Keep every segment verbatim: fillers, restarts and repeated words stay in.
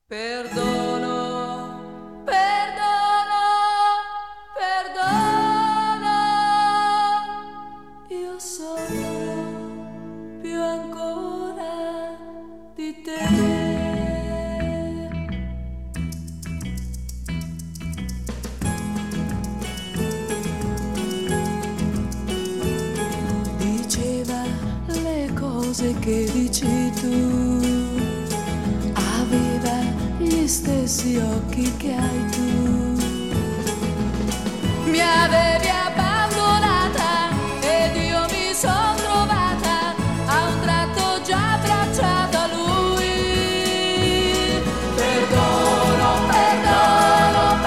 Perdono, perdono, perdono, io sono più ancora di te. Diceva le cose che dici tu, aveva gli stessi occhi che hai tu. Mi avevi abbandonata ed io mi son trovata a un tratto già abbracciata a lui. Perdono, perdono,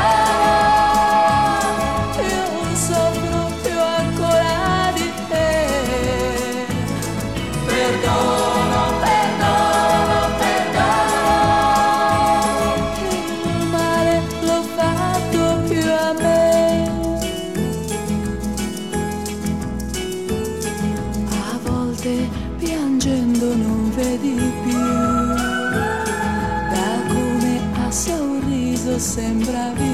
perdono, io non soffro più ancora di te. Perdono, perdono, perdono, il male l'ho fatto più a me. A volte piangendo non vedi più, da come a sorriso sembravi